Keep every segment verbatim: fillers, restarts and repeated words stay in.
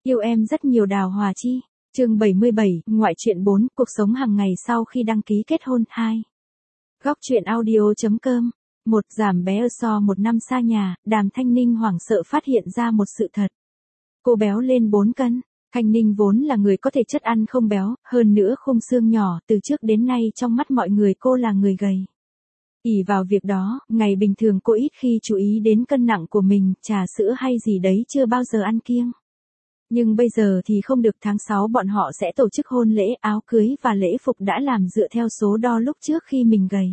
Yêu em rất nhiều Đào Hòa Chi. Chương bảy mươi bảy, ngoại truyện bốn, cuộc sống hàng ngày sau khi đăng ký kết hôn hai. Góc truyện audio.com. Một, giảm bé ở so một năm xa nhà, Đàm Thanh Ninh hoảng sợ phát hiện ra một sự thật. Cô béo lên bốn cân. Thanh Ninh vốn là người có thể chất ăn không béo, hơn nữa khung xương nhỏ, từ trước đến nay trong mắt mọi người cô là người gầy. Ỷ vào việc đó, ngày bình thường cô ít khi chú ý đến cân nặng của mình, trà sữa hay gì đấy chưa bao giờ ăn kiêng. Nhưng bây giờ thì không được, tháng sáu bọn họ sẽ tổ chức hôn lễ, áo cưới và lễ phục đã làm dựa theo số đo lúc trước khi mình gầy.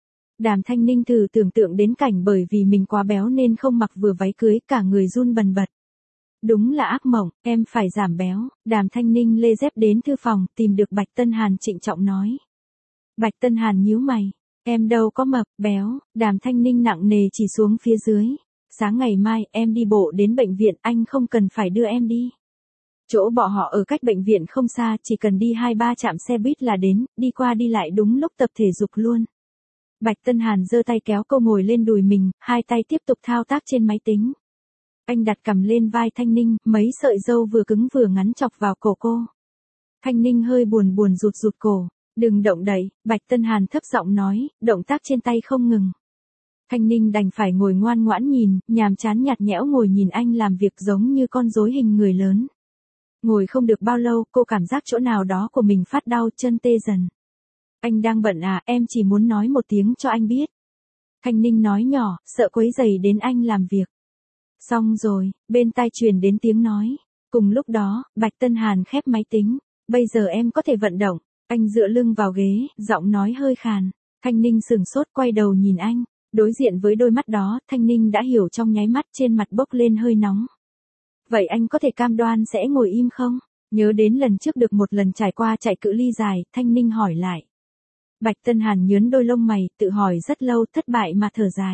Đàm Thanh Ninh thử tưởng tượng đến cảnh bởi vì mình quá béo nên không mặc vừa váy cưới, cả người run bần bật. Đúng là ác mộng, em phải giảm béo. Đàm Thanh Ninh lê dép đến thư phòng, tìm được Bạch Tân Hàn trịnh trọng nói. Bạch Tân Hàn nhíu mày. Em đâu có mập, béo. Đàm Thanh Ninh nặng nề chỉ xuống phía dưới. Sáng ngày mai em đi bộ đến bệnh viện, anh không cần phải đưa em đi. Chỗ bọn họ ở cách bệnh viện không xa, chỉ cần đi hai ba trạm xe buýt là đến, đi qua đi lại đúng lúc tập thể dục luôn. Bạch Tân Hàn giơ tay kéo cô ngồi lên đùi mình, hai tay tiếp tục thao tác trên máy tính. Anh đặt cằm lên vai Thanh Ninh, mấy sợi râu vừa cứng vừa ngắn chọc vào cổ cô. Thanh Ninh hơi buồn buồn rụt rụt cổ. Đừng động đậy, Bạch Tân Hàn thấp giọng nói, động tác trên tay không ngừng. Thanh Ninh đành phải ngồi ngoan ngoãn nhìn, nhàm chán nhạt nhẽo ngồi nhìn anh làm việc giống như con rối hình người lớn. Ngồi không được bao lâu, cô cảm giác chỗ nào đó của mình phát đau, chân tê dần. Anh đang bận à, em chỉ muốn nói một tiếng cho anh biết. Thanh Ninh nói nhỏ, sợ quấy rầy đến anh làm việc. Xong rồi, bên tai truyền đến tiếng nói. Cùng lúc đó, Bạch Tân Hàn khép máy tính. Bây giờ em có thể vận động. Anh dựa lưng vào ghế, giọng nói hơi khàn. Thanh Ninh sừng sốt quay đầu nhìn anh. Đối diện với đôi mắt đó, Thanh Ninh đã hiểu trong nháy mắt, trên mặt bốc lên hơi nóng. Vậy anh có thể cam đoan sẽ ngồi im không? Nhớ đến lần trước được một lần trải qua chạy cự ly dài, Thanh Ninh hỏi lại. Bạch Tân Hàn nhướng đôi lông mày, tự hỏi rất lâu, thất bại mà thở dài.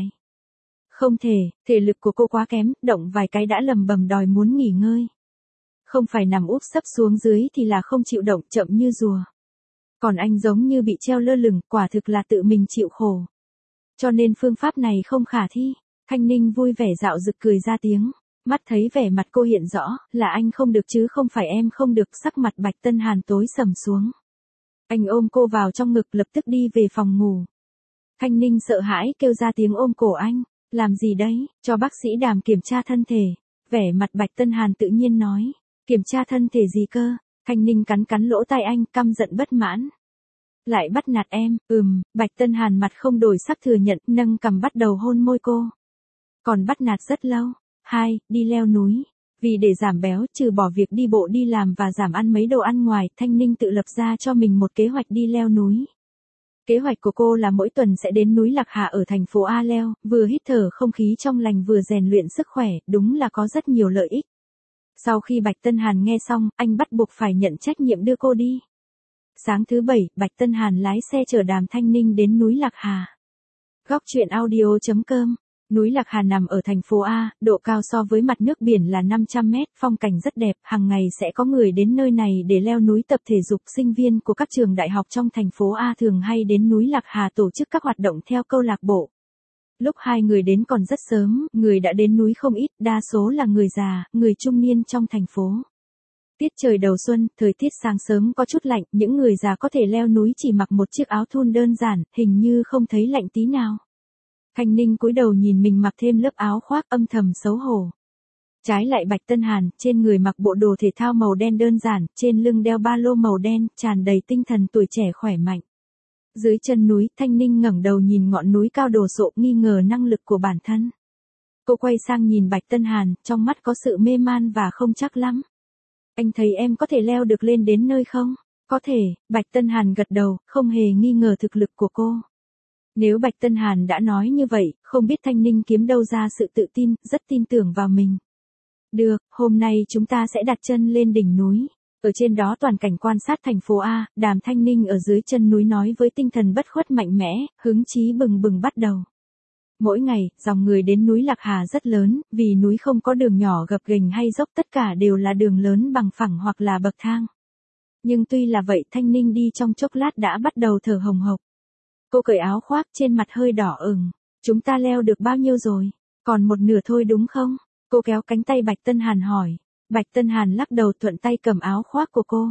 Không thể, thể lực của cô quá kém, động vài cái đã lầm bầm đòi muốn nghỉ ngơi. Không phải nằm úp sấp xuống dưới thì là không chịu động, chậm như rùa. Còn anh giống như bị treo lơ lửng, quả thực là tự mình chịu khổ. Cho nên phương pháp này không khả thi. Thanh Ninh vui vẻ dạo dực cười ra tiếng. Mắt thấy vẻ mặt cô hiện rõ, là anh không được chứ không phải em không được, sắc mặt Bạch Tân Hàn tối sầm xuống. Anh ôm cô vào trong ngực lập tức đi về phòng ngủ. Thanh Ninh sợ hãi kêu ra tiếng ôm cổ anh. Làm gì đấy, cho bác sĩ Đàm kiểm tra thân thể. Vẻ mặt Bạch Tân Hàn tự nhiên nói. Kiểm tra thân thể gì cơ? Thanh Ninh cắn cắn lỗ tai anh, căm giận bất mãn. Lại bắt nạt em, ừm, Bạch Tân Hàn mặt không đổi sắc thừa nhận, nâng cằm bắt đầu hôn môi cô. Còn bắt nạt rất lâu. Hai, đi leo núi. Vì để giảm béo, trừ bỏ việc đi bộ đi làm và giảm ăn mấy đồ ăn ngoài, Thanh Ninh tự lập ra cho mình một kế hoạch đi leo núi. Kế hoạch của cô là mỗi tuần sẽ đến núi Lạc Hà ở thành phố A leo, vừa hít thở không khí trong lành vừa rèn luyện sức khỏe, đúng là có rất nhiều lợi ích. Sau khi Bạch Tân Hàn nghe xong, anh bắt buộc phải nhận trách nhiệm đưa cô đi. Sáng thứ bảy, Bạch Tân Hàn lái xe chở Đàm Thanh Ninh đến núi Lạc Hà. Góc truyện audio.com. Núi Lạc Hà nằm ở thành phố A, độ cao so với mặt nước biển là năm trăm mét, phong cảnh rất đẹp, hàng ngày sẽ có người đến nơi này để leo núi tập thể dục. Sinh viên của các trường đại học trong thành phố A thường hay đến núi Lạc Hà tổ chức các hoạt động theo câu lạc bộ. Lúc hai người đến còn rất sớm, người đã đến núi không ít, đa số là người già, người trung niên trong thành phố. Tiết trời đầu xuân, thời tiết sáng sớm có chút lạnh, những người già có thể leo núi chỉ mặc một chiếc áo thun đơn giản, hình như không thấy lạnh tí nào. Thanh Ninh cúi đầu nhìn mình mặc thêm lớp áo khoác, âm thầm xấu hổ. Trái lại Bạch Tân Hàn, trên người mặc bộ đồ thể thao màu đen đơn giản, trên lưng đeo ba lô màu đen, tràn đầy tinh thần tuổi trẻ khỏe mạnh. Dưới chân núi, Thanh Ninh ngẩng đầu nhìn ngọn núi cao đồ sộ, nghi ngờ năng lực của bản thân. Cô quay sang nhìn Bạch Tân Hàn, trong mắt có sự mê man và không chắc lắm. Anh thấy em có thể leo được lên đến nơi không? Có thể, Bạch Tân Hàn gật đầu, không hề nghi ngờ thực lực của cô. Nếu Bạch Tân Hàn đã nói như vậy, không biết Thanh Ninh kiếm đâu ra sự tự tin, rất tin tưởng vào mình. Được, hôm nay chúng ta sẽ đặt chân lên đỉnh núi. Ở trên đó toàn cảnh quan sát thành phố A, Đàm Thanh Ninh ở dưới chân núi nói với tinh thần bất khuất mạnh mẽ, hứng chí bừng bừng bắt đầu. Mỗi ngày, dòng người đến núi Lạc Hà rất lớn, vì núi không có đường nhỏ gập ghềnh hay dốc, tất cả đều là đường lớn bằng phẳng hoặc là bậc thang. Nhưng tuy là vậy, Thanh Ninh đi trong chốc lát đã bắt đầu thở hồng hộc. Cô cởi áo khoác, trên mặt hơi đỏ ửng. Chúng ta leo được bao nhiêu rồi? Còn một nửa thôi đúng không? Cô kéo cánh tay Bạch Tân Hàn hỏi. Bạch Tân Hàn lắc đầu thuận tay cầm áo khoác của cô.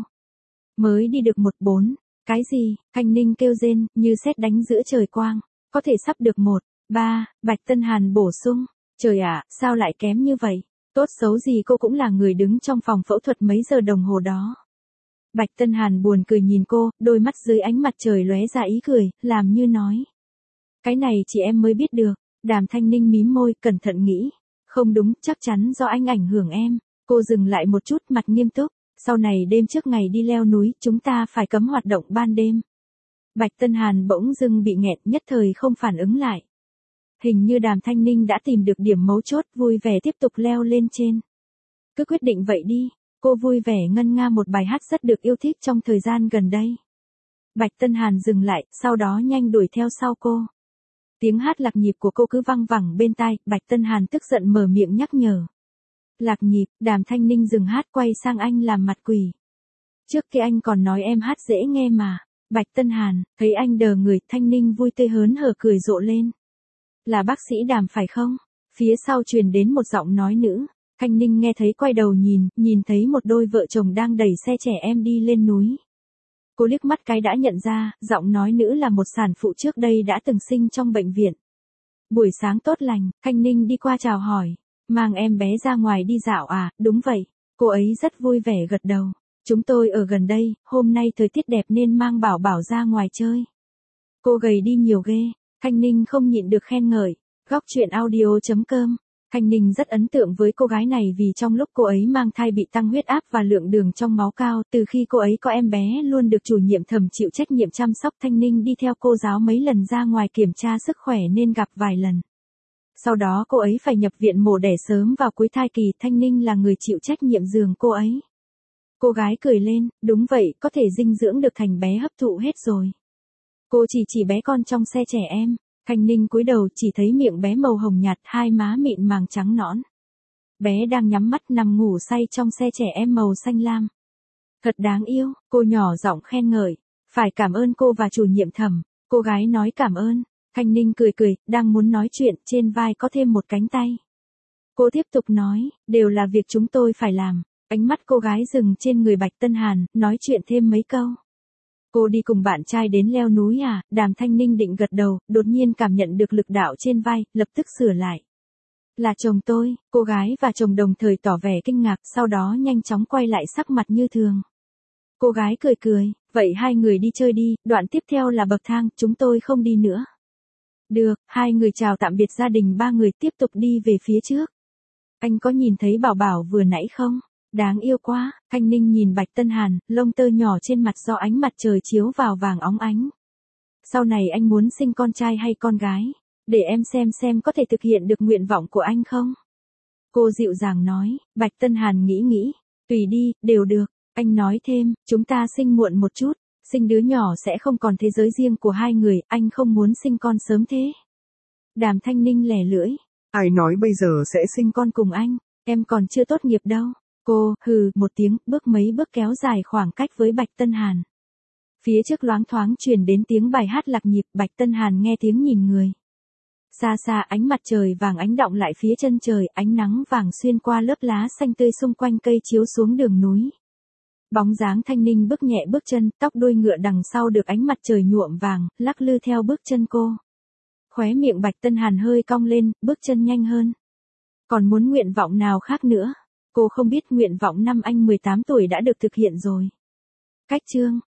Mới đi được một bốn. Cái gì? Khanh Ninh kêu rên, như sét đánh giữa trời quang. Có thể sắp được một, ba, Bạch Tân Hàn bổ sung. Trời ạ, sao lại kém như vậy? Tốt xấu gì cô cũng là người đứng trong phòng phẫu thuật mấy giờ đồng hồ đó. Bạch Tân Hàn buồn cười nhìn cô, đôi mắt dưới ánh mặt trời lóe ra ý cười, làm như nói. Cái này chỉ em mới biết được. Đàm Thanh Ninh mím môi, cẩn thận nghĩ. Không đúng, chắc chắn do anh ảnh hưởng em. Cô dừng lại một chút, mặt nghiêm túc. Sau này đêm trước ngày đi leo núi, chúng ta phải cấm hoạt động ban đêm. Bạch Tân Hàn bỗng dưng bị nghẹn, nhất thời không phản ứng lại. Hình như Đàm Thanh Ninh đã tìm được điểm mấu chốt, vui vẻ tiếp tục leo lên trên. Cứ quyết định vậy đi. Cô vui vẻ ngân nga một bài hát rất được yêu thích trong thời gian gần đây. Bạch Tân Hàn dừng lại, sau đó nhanh đuổi theo sau cô. Tiếng hát lạc nhịp của cô cứ văng vẳng bên tai, Bạch Tân Hàn tức giận mở miệng nhắc nhở. Lạc nhịp, Đàm Thanh Ninh dừng hát quay sang anh làm mặt quỷ. Trước kia anh còn nói em hát dễ nghe mà. Bạch Tân Hàn, thấy anh đờ người, Thanh Ninh vui tươi hớn hở cười rộ lên. Là bác sĩ Đàm phải không? Phía sau truyền đến một giọng nói nữ. Thanh Ninh nghe thấy quay đầu nhìn, nhìn thấy một đôi vợ chồng đang đẩy xe trẻ em đi lên núi. Cô liếc mắt cái đã nhận ra, giọng nói nữ là một sản phụ trước đây đã từng sinh trong bệnh viện. Buổi sáng tốt lành, Thanh Ninh đi qua chào hỏi. Mang em bé ra ngoài đi dạo à, đúng vậy. Cô ấy rất vui vẻ gật đầu. Chúng tôi ở gần đây, hôm nay thời tiết đẹp nên mang Bảo Bảo ra ngoài chơi. Cô gầy đi nhiều ghê, Thanh Ninh không nhịn được khen ngợi. Góc truyện audio chấm com. Thanh Ninh rất ấn tượng với cô gái này vì trong lúc cô ấy mang thai bị tăng huyết áp và lượng đường trong máu cao, từ khi cô ấy có em bé luôn được chủ nhiệm Thẩm chịu trách nhiệm chăm sóc. Thanh Ninh đi theo cô giáo mấy lần ra ngoài kiểm tra sức khỏe nên gặp vài lần. Sau đó cô ấy phải nhập viện mổ đẻ sớm vào cuối thai kỳ, Thanh Ninh là người chịu trách nhiệm giường cô ấy. Cô gái cười lên, đúng vậy, có thể dinh dưỡng được thành bé hấp thụ hết rồi. Cô chỉ chỉ bé con trong xe trẻ em. Thanh Ninh cúi đầu chỉ thấy miệng bé màu hồng nhạt, hai má mịn màng trắng nõn. Bé đang nhắm mắt nằm ngủ say trong xe trẻ em màu xanh lam. Thật đáng yêu, cô nhỏ giọng khen ngợi. Phải cảm ơn cô và chủ nhiệm Thẩm. Cô gái nói cảm ơn. Thanh Ninh cười cười, đang muốn nói chuyện, trên vai có thêm một cánh tay. Cô tiếp tục nói, đều là việc chúng tôi phải làm. Ánh mắt cô gái dừng trên người Bạch Tân Hàn, nói chuyện thêm mấy câu. Cô đi cùng bạn trai đến leo núi à? Đàm Thanh Ninh định gật đầu, đột nhiên cảm nhận được lực đạo trên vai, lập tức sửa lại. Là chồng tôi, cô gái và chồng đồng thời tỏ vẻ kinh ngạc, sau đó nhanh chóng quay lại sắc mặt như thường. Cô gái cười cười, vậy hai người đi chơi đi, đoạn tiếp theo là bậc thang, chúng tôi không đi nữa. Được, hai người chào tạm biệt gia đình ba người tiếp tục đi về phía trước. Anh có nhìn thấy Bảo Bảo vừa nãy không? Đáng yêu quá, Thanh Ninh nhìn Bạch Tân Hàn, lông tơ nhỏ trên mặt do ánh mặt trời chiếu vào vàng óng ánh. Sau này anh muốn sinh con trai hay con gái? Để em xem xem có thể thực hiện được nguyện vọng của anh không? Cô dịu dàng nói, Bạch Tân Hàn nghĩ nghĩ, tùy đi, đều được. Anh nói thêm, chúng ta sinh muộn một chút, sinh đứa nhỏ sẽ không còn thế giới riêng của hai người, anh không muốn sinh con sớm thế. Đàm Thanh Ninh lẻ lưỡi, ai nói bây giờ sẽ sinh con cùng anh, em còn chưa tốt nghiệp đâu. Cô, hừ, một tiếng, bước mấy bước kéo dài khoảng cách với Bạch Tân Hàn. Phía trước loáng thoáng truyền đến tiếng bài hát lạc nhịp, Bạch Tân Hàn nghe tiếng nhìn người. Xa xa ánh mặt trời vàng ánh đọng lại phía chân trời, ánh nắng vàng xuyên qua lớp lá xanh tươi xung quanh cây chiếu xuống đường núi. Bóng dáng Thanh Ninh bước nhẹ bước chân, tóc đuôi ngựa đằng sau được ánh mặt trời nhuộm vàng, lắc lư theo bước chân cô. Khóe miệng Bạch Tân Hàn hơi cong lên, bước chân nhanh hơn. Còn muốn nguyện vọng nào khác nữa? Cô không biết nguyện vọng năm anh mười tám tuổi đã được thực hiện rồi. Cách chương